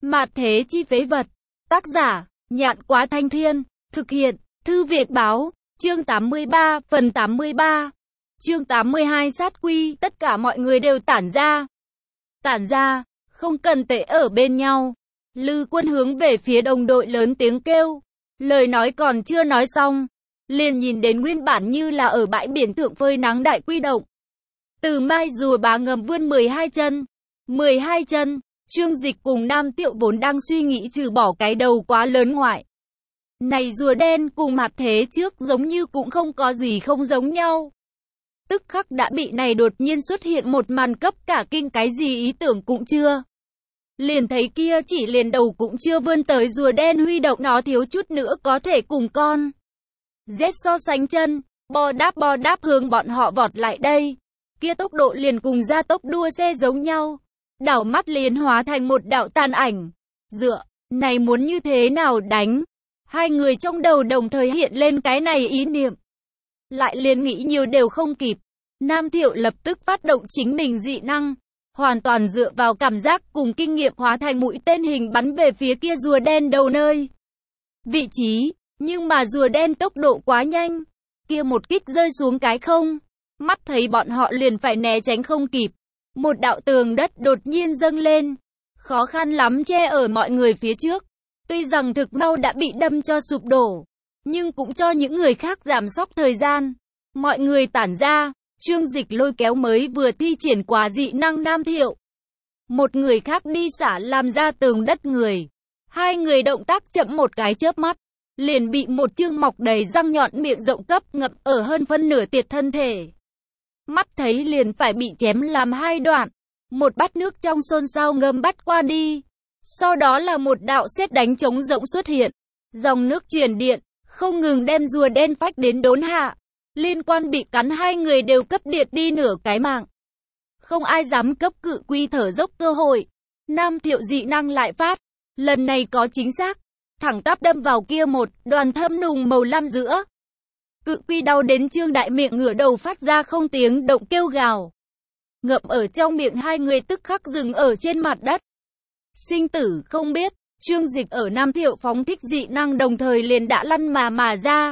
Mạt thế chi phế vật. Tác giả, Nhạn Quá Thanh Thiên. Thực hiện, Thư Việt Báo. Chương 83, phần 83. Chương 82 sát quy, tất cả mọi người đều tản ra. Tản ra, không cần tệ ở bên nhau. Lư Quân hướng về phía đồng đội lớn tiếng kêu. Lời nói còn chưa nói xong, liền nhìn đến nguyên bản như là ở bãi biển thượng phơi nắng đại quy động. Từ mai rùa bá ngầm vươn 12 chân. 12 chân, Trương Dịch cùng Nam Tiệu vốn đang suy nghĩ trừ bỏ cái đầu quá lớn ngoại. Này rùa đen cùng mặt thế trước giống như cũng không có gì không giống nhau. Tức khắc đã bị này đột nhiên xuất hiện một màn cấp cả kinh, cái gì ý tưởng cũng chưa. Liền thấy kia chỉ liền đầu cũng chưa vươn tới rùa đen huy động nó thiếu chút nữa có thể cùng con Z so sánh chân, bo đáp hướng bọn họ vọt lại đây. Kia tốc độ liền cùng gia tốc đua xe giống nhau. Đảo mắt liền hóa thành một đạo tàn ảnh. Dựa, này muốn như thế nào đánh? Hai người trong đầu đồng thời hiện lên cái này ý niệm. Lại liền nghĩ nhiều đều không kịp. Nam Thiệu lập tức phát động chính mình dị năng. Hoàn toàn dựa vào cảm giác cùng kinh nghiệm hóa thành mũi tên hình bắn về phía kia rùa đen đầu nơi vị trí. Nhưng mà rùa đen tốc độ quá nhanh. Kia một kích rơi xuống cái không. Mắt thấy bọn họ liền phải né tránh không kịp. Một đạo tường đất đột nhiên dâng lên. Khó khăn lắm che ở mọi người phía trước. Tuy rằng thực mau đã bị đâm cho sụp đổ. Nhưng cũng cho những người khác giảm sốc thời gian. Mọi người tản ra. Trương Dịch lôi kéo mới vừa thi triển quá dị năng Nam Thiệu. Một người khác đi xả làm ra tường đất người. Hai người động tác chậm một cái chớp mắt. Liền bị một chương mọc đầy răng nhọn miệng rộng cấp ngập ở hơn phân nửa tiệt thân thể. Mắt thấy liền phải bị chém làm hai đoạn. Một bát nước trong xôn xao ngâm bắt qua đi. Sau đó là một đạo sét đánh trống rỗng xuất hiện. Dòng nước truyền điện, không ngừng đem rùa đen phách đến đốn hạ. Liên quan bị cắn hai người đều cấp điệt đi nửa cái mạng. Không ai dám cấp cự quy thở dốc cơ hội. Nam Thiệu dị năng lại phát. Lần này có chính xác. Thẳng tắp đâm vào kia một đoàn thâm nùng màu lam giữa. Cự quy đau đến Trương Đại miệng ngửa đầu phát ra không tiếng động kêu gào. Ngậm ở trong miệng hai người tức khắc dừng ở trên mặt đất. Sinh tử không biết, Trương Dịch ở Nam Thiệu phóng thích dị năng đồng thời liền đã lăn mà ra.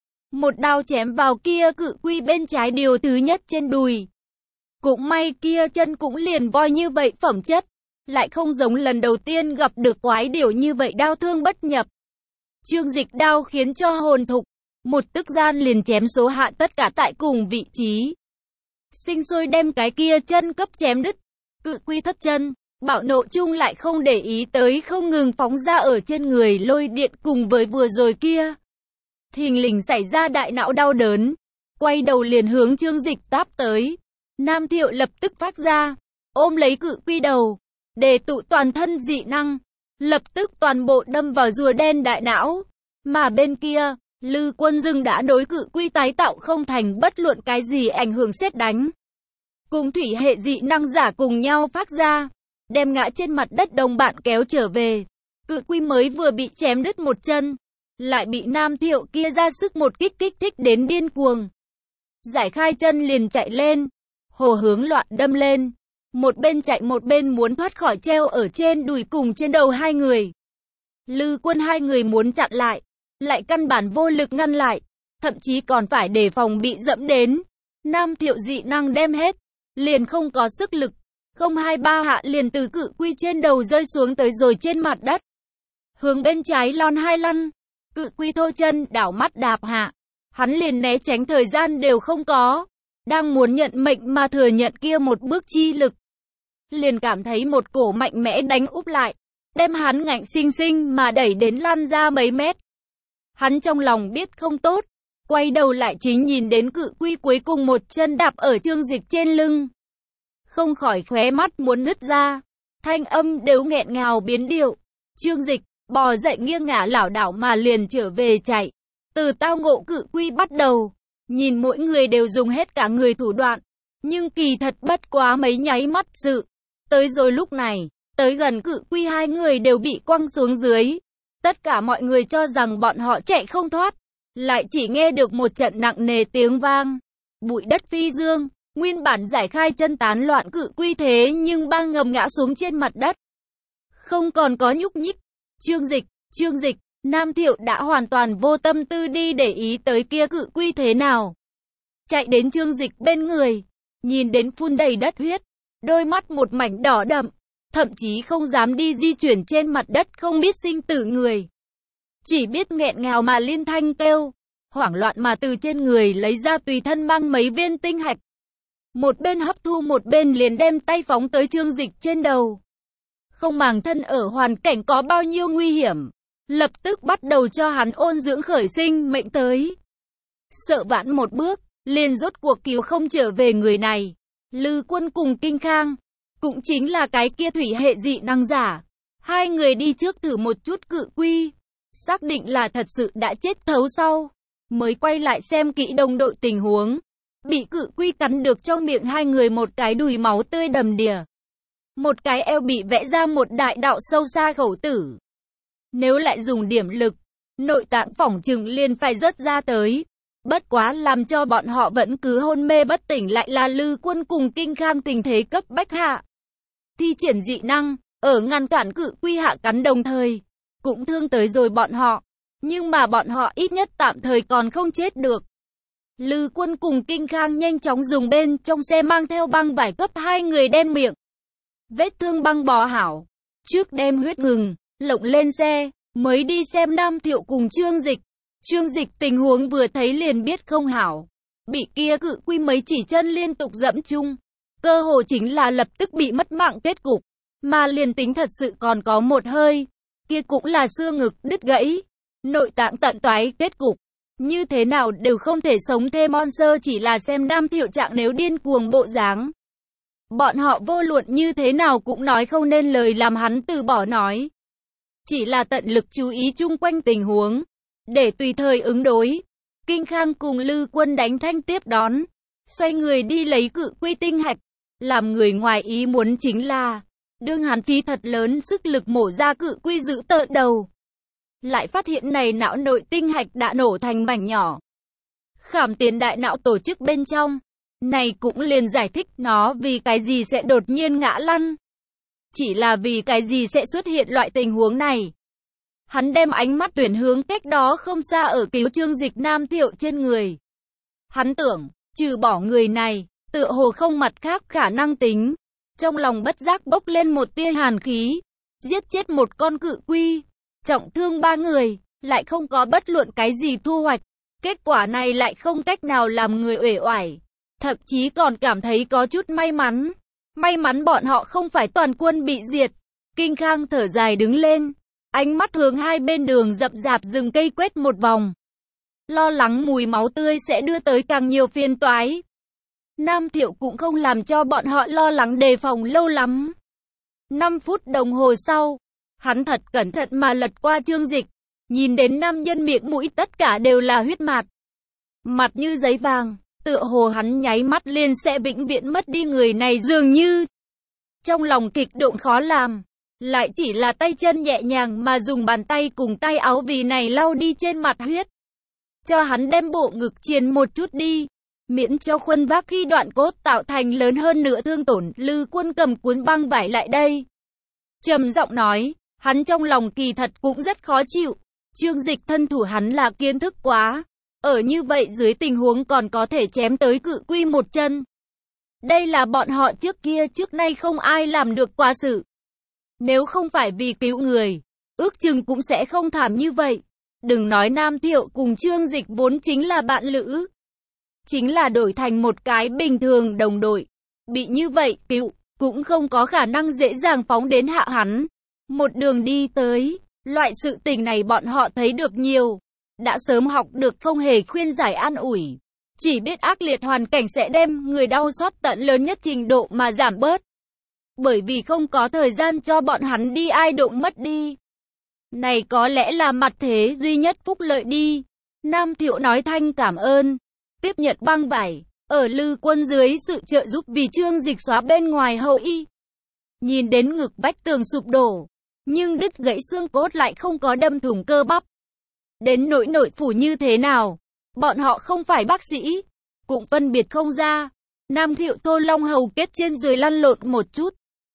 Một đao chém vào kia cự quy bên trái điều thứ nhất trên đùi. Cũng may kia chân cũng liền voi như vậy phẩm chất. Lại không giống lần đầu tiên gặp được quái điều như vậy đao thương bất nhập. Trương Dịch đao khiến cho hồn thục. Một tức gian liền chém số hạ tất cả tại cùng vị trí. Sinh sôi đem cái kia chân cấp chém đứt. Cự quy thất chân. Bạo nộ chung lại không để ý tới không ngừng phóng ra ở trên người lôi điện cùng với vừa rồi kia. Thình lình xảy ra đại não đau đớn. Quay đầu liền hướng Trương Dịch táp tới. Nam Thiệu lập tức phát ra. Ôm lấy cự quy đầu. Để tụ toàn thân dị năng. Lập tức toàn bộ đâm vào rùa đen đại não. Mà bên kia, Lư Quân Dưng đã đối cự quy tái tạo không thành bất luận cái gì ảnh hưởng sét đánh. Cùng thủy hệ dị năng giả cùng nhau phát ra. Đem ngã trên mặt đất đồng bạn kéo trở về. Cự quy mới vừa bị chém đứt một chân. Lại bị Nam Thiệu kia ra sức một kích thích đến điên cuồng. Giải khai chân liền chạy lên. Hồ hướng loạn đâm lên. Một bên chạy một bên muốn thoát khỏi treo ở trên đùi cùng trên đầu hai người. Lư Quân hai người muốn chặn lại. Lại căn bản vô lực ngăn lại. Thậm chí còn phải đề phòng bị dẫm đến. Nam Thiệu dị năng đem hết. Liền không có sức lực. Không hai ba hạ liền từ cự quy trên đầu rơi xuống tới rồi trên mặt đất. Hướng bên trái lon hai lăn. Cự quy thô chân đảo mắt đạp hạ. Hắn liền né tránh thời gian đều không có. Đang muốn nhận mệnh mà thừa nhận kia một bước chi lực. Liền cảm thấy một cổ mạnh mẽ đánh úp lại. Đem hắn ngạnh sinh sinh mà đẩy đến lăn ra mấy mét. Hắn trong lòng biết không tốt. Quay đầu lại chính nhìn đến cự quy cuối cùng một chân đạp ở Trương Dịch trên lưng. Không khỏi khóe mắt muốn nứt ra. Thanh âm đều nghẹn ngào biến điệu. Trương Dịch bò dậy nghiêng ngả lảo đảo mà liền trở về chạy. Từ tao ngộ cự quy bắt đầu. Nhìn mỗi người đều dùng hết cả người thủ đoạn. Nhưng kỳ thật bất quá mấy nháy mắt sự. Tới rồi lúc này, tới gần cự quy hai người đều bị quăng xuống dưới. Tất cả mọi người cho rằng bọn họ chạy không thoát. Lại chỉ nghe được một trận nặng nề tiếng vang. Bụi đất phi dương. Nguyên bản giải khai chân tán loạn cự quy thế nhưng ba ngầm ngã xuống trên mặt đất. không còn có nhúc nhích. Trương Dịch, Nam Thiệu đã hoàn toàn vô tâm tư đi để ý tới kia cự quy thế nào. Chạy đến Trương Dịch bên người, nhìn đến phun đầy đất huyết, đôi mắt một mảnh đỏ đậm, thậm chí không dám đi di chuyển trên mặt đất không biết sinh tử người. Chỉ biết nghẹn ngào mà liên thanh kêu, hoảng loạn mà từ trên người lấy ra tùy thân mang mấy viên tinh hạch. Một bên hấp thu một bên liền đem tay phóng tới Trương Dịch trên đầu. Không màng thân ở hoàn cảnh có bao nhiêu nguy hiểm, lập tức bắt đầu cho hắn ôn dưỡng khởi sinh mệnh tới. Sợ vãn một bước, liền rốt cuộc cứu không trở về người này. Lư Quân cùng Kinh Khang, cũng chính là cái kia thủy hệ dị năng giả. Hai người đi trước thử một chút cự quy, xác định là thật sự đã chết thấu sau, mới quay lại xem kỹ đồng đội tình huống. Bị cự quy cắn được trong miệng hai người một cái đùi máu tươi đầm đìa. Một cái eo bị vẽ ra một đại đạo sâu xa khẩu tử. Nếu lại dùng điểm lực, nội tạng phỏng chừng liền phải rớt ra tới. Bất quá làm cho bọn họ vẫn cứ hôn mê bất tỉnh lại là Lư Quân cùng Kinh Khang tình thế cấp bách hạ. Thi triển dị năng, ở ngăn cản cự quy hạ cắn đồng thời, cũng thương tới rồi bọn họ. Nhưng mà bọn họ ít nhất tạm thời còn không chết được. Lư Quân cùng Kinh Khang nhanh chóng dùng bên trong xe mang theo băng vải cấp hai người đem miệng vết thương băng bó hảo. Trước đem huyết ngừng, lộng lên xe, mới đi xem Nam Thiệu cùng Trương Dịch. Trương Dịch tình huống vừa thấy liền biết không hảo. Bị kia cự quy mấy chỉ chân liên tục dẫm chung. Cơ hồ chính là lập tức bị mất mạng kết cục. Mà liền tính thật sự còn có một hơi. Kia cũng là xương ngực đứt gãy. Nội tạng tận toái kết cục. Như thế nào đều không thể sống thêm. Monster chỉ là xem Nam Thiệu trạng nếu điên cuồng bộ dáng. Bọn họ vô luận như thế nào cũng nói không nên lời làm hắn từ bỏ nói. Chỉ là tận lực chú ý chung quanh tình huống, để tùy thời ứng đối. Kinh Khang cùng Lư Quân đánh thanh tiếp đón, xoay người đi lấy cự quy tinh hạch. Làm người ngoài ý muốn chính là, đương hắn phí thật lớn sức lực mổ ra cự quy giữ tợn đầu. Lại phát hiện này não nội tinh hạch đã nổ thành mảnh nhỏ. Khảm tiến đại não tổ chức bên trong. Này cũng liền giải thích nó vì cái gì sẽ đột nhiên ngã lăn. Chỉ là vì cái gì sẽ xuất hiện loại tình huống này. Hắn đem ánh mắt tuyển hướng cách đó không xa ở cứu Trương Dịch Nam Thiệu trên người. Hắn tưởng, trừ bỏ người này, tựa hồ không mặt khác khả năng tính. Trong lòng bất giác bốc lên một tia hàn khí. Giết chết một con cự quy, trọng thương 3 người, lại không có bất luận cái gì thu hoạch. Kết quả này lại không cách nào làm người uể oải. Thậm chí còn cảm thấy có chút may mắn. May mắn bọn họ không phải toàn quân bị diệt. Kinh Khang thở dài đứng lên. Ánh mắt hướng hai bên đường rậm rạp rừng cây quét một vòng. Lo lắng mùi máu tươi sẽ đưa tới càng nhiều phiền toái. Nam Thiệu cũng không làm cho bọn họ lo lắng đề phòng lâu lắm. 5 phút đồng hồ sau, hắn thật cẩn thận mà lật qua Trương Dịch. Nhìn đến nam nhân miệng mũi tất cả đều là huyết mạt. Mặt như giấy vàng. Tựa hồ hắn nháy mắt liền sẽ vĩnh viễn mất đi người này dường như. Trong lòng kịch động khó làm. Lại chỉ là tay chân nhẹ nhàng mà dùng bàn tay cùng tay áo vì này lau đi trên mặt huyết. Cho hắn đem bộ ngực triền một chút đi. Miễn cho khuân vác khi đoạn cốt tạo thành lớn hơn nữa thương tổn. Lư Quân cầm cuốn băng vải lại đây. Trầm giọng nói, hắn trong lòng kỳ thật cũng rất khó chịu. Trương Dịch thân thủ hắn là kiến thức quá. Ở như vậy dưới tình huống còn có thể chém tới cự quy một chân. Đây là bọn họ trước nay không ai làm được quá sự. Nếu không phải vì cứu người, ước chừng cũng sẽ không thảm như vậy. Đừng nói Nam Thiệu cùng Trương Dịch vốn chính là bạn lữ. Chính là đổi thành một cái bình thường đồng đội. Bị như vậy cứu, cũng không có khả năng dễ dàng phóng đến hạ hắn. Một đường đi tới, loại sự tình này bọn họ thấy được nhiều. Đã sớm học được không hề khuyên giải an ủi. Chỉ biết ác liệt hoàn cảnh sẽ đem người đau xót tận lớn nhất trình độ mà giảm bớt. Bởi vì không có thời gian cho bọn hắn đi ai động mất đi. Này có lẽ là mặt thế duy nhất phúc lợi đi. Nam Thiệu nói thanh cảm ơn. Tiếp nhận băng vải. Ở Lư Quân dưới sự trợ giúp vì Trương Dịch xóa bên ngoài hậu y. Nhìn đến ngực vách tường sụp đổ. Nhưng đứt gãy xương cốt lại không có đâm thủng cơ bắp. Đến nỗi nội phủ như thế nào, bọn họ không phải bác sĩ, cũng phân biệt không ra. Nam Thiệu Tô Long hầu kết trên dưới lăn lộn một chút.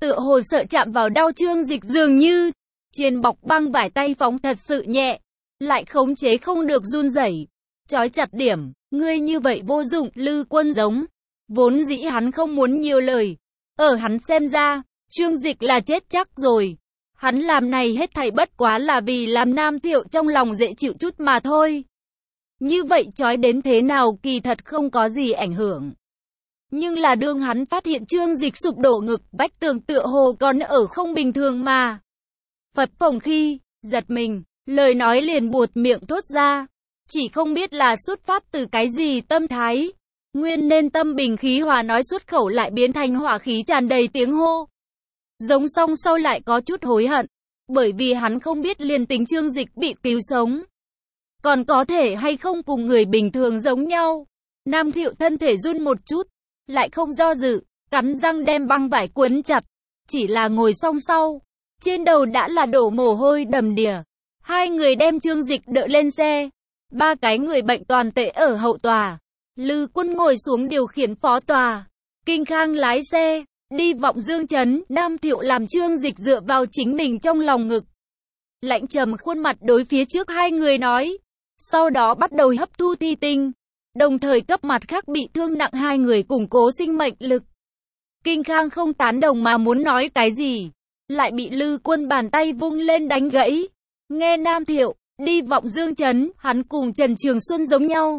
tựa hồ sợ chạm vào đau Trương Dịch dường như. Trên bọc băng vải tay phóng thật sự nhẹ, lại khống chế không được run rẩy. Chói chặt điểm, ngươi như vậy vô dụng, Lư Quân giống. Vốn dĩ hắn không muốn nhiều lời. Ở hắn xem ra, Trương Dịch là chết chắc rồi. Hắn làm này hết thảy bất quá là vì làm Nam Thiệu trong lòng dễ chịu chút mà thôi. Như vậy chói đến thế nào kỳ thật không có gì ảnh hưởng. Nhưng là đương hắn phát hiện Trương Dịch sụp đổ ngực, vách tường tựa hồ còn ở không bình thường mà. Phật phồng khi, giật mình, lời nói liền buột miệng thốt ra. Chỉ không biết là xuất phát từ cái gì tâm thái. Nguyên nên tâm bình khí hòa nói xuất khẩu lại biến thành hỏa khí tràn đầy tiếng hô. Giống xong sau lại có chút hối hận. Bởi vì hắn không biết liền tính Trương Dịch bị cứu sống. Còn có thể hay không cùng người bình thường giống nhau. Nam Thiệu thân thể run một chút. Lại không do dự, cắn răng đem băng vải quấn chặt. Chỉ là ngồi song sau. Trên đầu đã là đổ mồ hôi đầm đìa. Hai người đem Trương Dịch đỡ lên xe. Ba cái người bệnh toàn tệ ở hậu tòa. Lư Quân ngồi xuống điều khiển phó tòa. Kinh Khang lái xe, đi vọng Dương trấn. Nam Thiệu làm Trương Dịch dựa vào chính mình trong lòng ngực. Lạnh trầm khuôn mặt đối phía trước hai người nói. Sau đó bắt đầu hấp thu thi tinh. Đồng thời cấp mặt khác bị thương nặng hai người củng cố sinh mệnh lực. Kinh Khang không tán đồng mà muốn nói cái gì. Lại bị Lư Quân bàn tay vung lên đánh gãy. Nghe Nam Thiệu, đi vọng Dương trấn, hắn cùng Trần Trường Xuân giống nhau.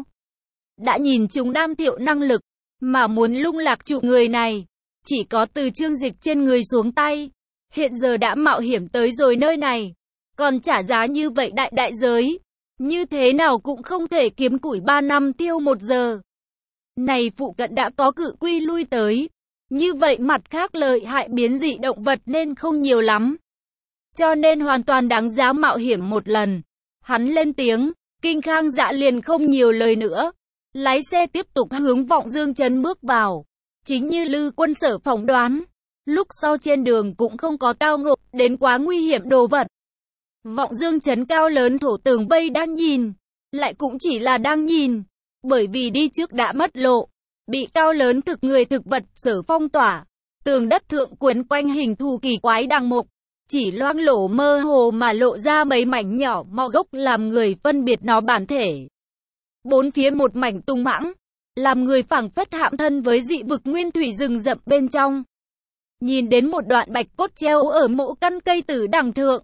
Đã nhìn chúng Nam Thiệu năng lực, mà muốn lung lạc trụ người này. Chỉ có từ Trương Dịch trên người xuống tay. Hiện giờ đã mạo hiểm tới rồi nơi này. Còn trả giá như vậy đại giới. Như thế nào cũng không thể kiếm củi 3 năm tiêu 1 giờ. Này phụ cận đã có cự quy lui tới. Như vậy mặt khác lợi hại biến dị động vật nên không nhiều lắm. Cho nên hoàn toàn đáng giá mạo hiểm một lần. Hắn lên tiếng, Kinh Khang dạ liền không nhiều lời nữa. Lái xe tiếp tục hướng vọng Dương trấn bước vào. Chính như Lư Quân sở phỏng đoán. Lúc sau trên đường cũng không có tao ngộ đến quá nguy hiểm đồ vật. Vọng Dương trấn cao lớn thổ tường vây đang nhìn. Lại cũng chỉ là đang nhìn. Bởi vì đi trước đã mất lộ. Bị cao lớn thực người thực vật sở phong tỏa. Tường đất thượng quấn quanh hình thù kỳ quái đằng mục. Chỉ loang lổ mơ hồ mà lộ ra mấy mảnh nhỏ mò gốc làm người phân biệt nó bản thể. Bốn phía một mảnh tung mãng. Làm người phảng phất hãm thân với dị vực nguyên thủy rừng rậm bên trong. Nhìn đến một đoạn bạch cốt treo ở mộ căn cây tử đằng thượng.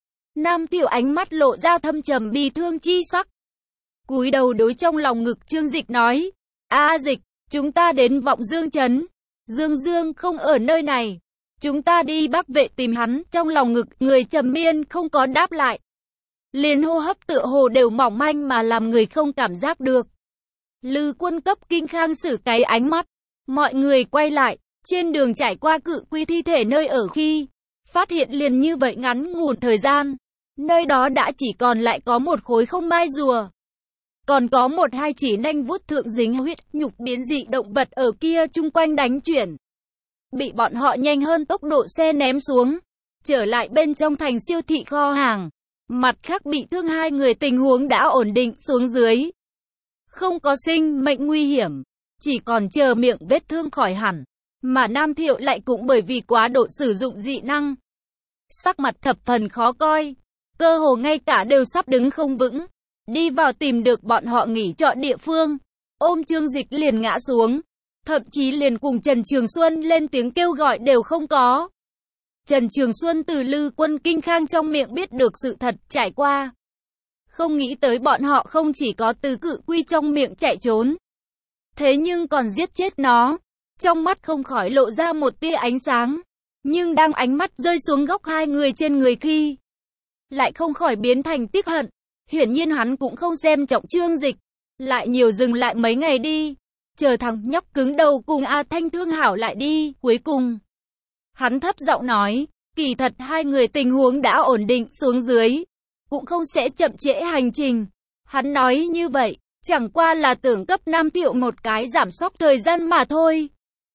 Nam Thiệu ánh mắt lộ ra thâm trầm bi thương chi sắc. Cúi đầu đối trong lòng ngực Trương Dịch nói. A Dịch, chúng ta đến vọng Dương trấn. Dương không ở nơi này. Chúng ta đi Bắc Vệ tìm hắn. Trong lòng ngực người trầm miên không có đáp lại. Liền hô hấp tựa hồ đều mỏng manh mà làm người không cảm giác được. Lư Quân cấp Kinh Khang xử cái ánh mắt. Mọi người quay lại. Trên đường trải qua cự quy thi thể nơi ở khi phát hiện liền như vậy ngắn ngủn thời gian. Nơi đó đã chỉ còn lại có một khối không mai rùa. Còn có một hai chỉ nanh vuốt thượng dính huyết nhục biến dị động vật ở kia chung quanh đánh chuyển. Bị bọn họ nhanh hơn tốc độ xe ném xuống. Trở lại bên trong thành siêu thị kho hàng. Mặt khác bị thương hai người tình huống đã ổn định xuống dưới. Không có sinh mệnh nguy hiểm. Chỉ còn chờ miệng vết thương khỏi hẳn. Mà Nam Thiệu lại cũng bởi vì quá độ sử dụng dị năng. Sắc mặt thập phần khó coi. Cơ hồ ngay cả đều sắp đứng không vững. Đi vào tìm được bọn họ nghỉ trọ địa phương. Ôm Trương Dịch liền ngã xuống. Thậm chí liền cùng Trần Trường Xuân lên tiếng kêu gọi đều không có. Trần Trường Xuân từ Lư Quân Kinh Khang trong miệng biết được sự thật trải qua. Không nghĩ tới bọn họ không chỉ có từ cự quy trong miệng chạy trốn. Thế nhưng còn giết chết nó. Trong mắt không khỏi lộ ra một tia ánh sáng. Nhưng đang ánh mắt rơi xuống góc hai người trên người khi. Lại không khỏi biến thành tiếc hận. Hiển nhiên hắn cũng không xem trọng Trương Dịch. Lại nhiều dừng lại mấy ngày đi. Chờ thằng nhóc cứng đầu cùng A Thanh thương hảo lại đi. Cuối cùng. Hắn thấp giọng nói. Kỳ thật hai người tình huống đã ổn định xuống dưới. Cũng không sẽ chậm trễ hành trình. Hắn nói như vậy. Chẳng qua là tưởng cấp Nam Thiệu một cái giảm sóc thời gian mà thôi.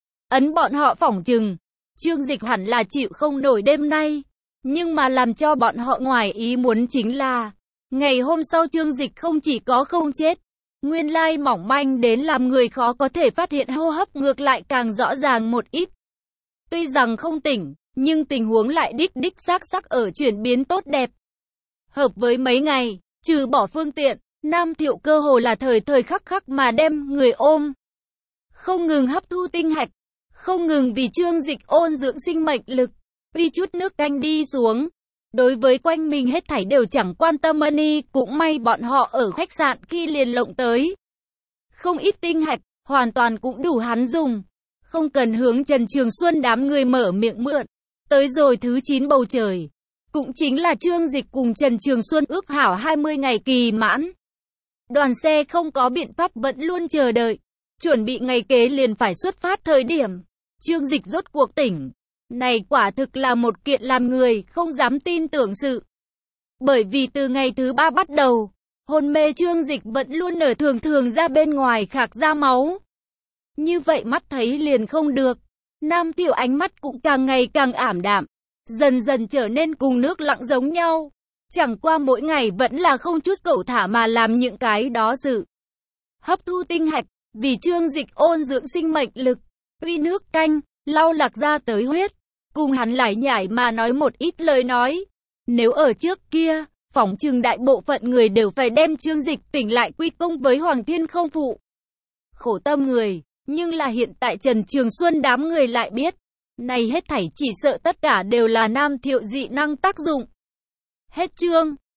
Ấn bọn họ phỏng chừng. Trương Dịch hẳn là chịu không nổi đêm nay. Nhưng mà làm cho bọn họ ngoài ý muốn chính là. Ngày hôm sau Trương Dịch không chỉ có không chết. Nguyên lai mỏng manh đến làm người khó có thể phát hiện hô hấp ngược lại càng rõ ràng một ít. Tuy rằng không tỉnh, nhưng tình huống lại đích xác ở chuyển biến tốt đẹp. Hợp với mấy ngày, trừ bỏ phương tiện, Nam Thiệu cơ hồ là thời khắc mà đem người ôm. Không ngừng hấp thu tinh hạch, không ngừng vì Trương Dịch ôn dưỡng sinh mệnh lực, uy chút nước canh đi xuống. Đối với quanh mình hết thảy đều chẳng quan tâm money, cũng may bọn họ ở khách sạn khi liền lộng tới. Không ít tinh hạch, hoàn toàn cũng đủ hắn dùng. Không cần hướng Trần Trường Xuân đám người mở miệng mượn. Tới rồi thứ 9 bầu trời. Cũng chính là Trương Dịch cùng Trần Trường Xuân ước hảo 20 ngày kỳ mãn. Đoàn xe không có biện pháp vẫn luôn chờ đợi. Chuẩn bị ngày kế liền phải xuất phát thời điểm. Trương Dịch rốt cuộc tỉnh. Này quả thực là một kiện làm người không dám tin tưởng sự. Bởi vì từ ngày thứ 3 bắt đầu, hôn mê Trương Dịch vẫn luôn ở thường ra bên ngoài khạc ra máu. Như vậy mắt thấy liền không được. Nam Thiệu ánh mắt cũng càng ngày càng ảm đạm. Dần dần trở nên cùng nước lặng giống nhau. Chẳng qua mỗi ngày vẫn là không chút cẩu thả mà làm những cái đó sự. Hấp thu tinh hạch, vì Trương Dịch ôn dưỡng sinh mệnh lực, uy nước canh, lau lạc ra tới huyết. Cùng hắn lải nhải mà nói một ít lời nói. Nếu ở trước kia, phỏng chừng đại bộ phận người đều phải đem Trương Dịch tỉnh lại quy công với Hoàng Thiên không phụ. Khổ tâm người, nhưng là hiện tại Trần Trường Xuân đám người lại biết. Này hết thảy chỉ sợ tất cả đều là Nam Thiệu dị năng tác dụng. Hết chương.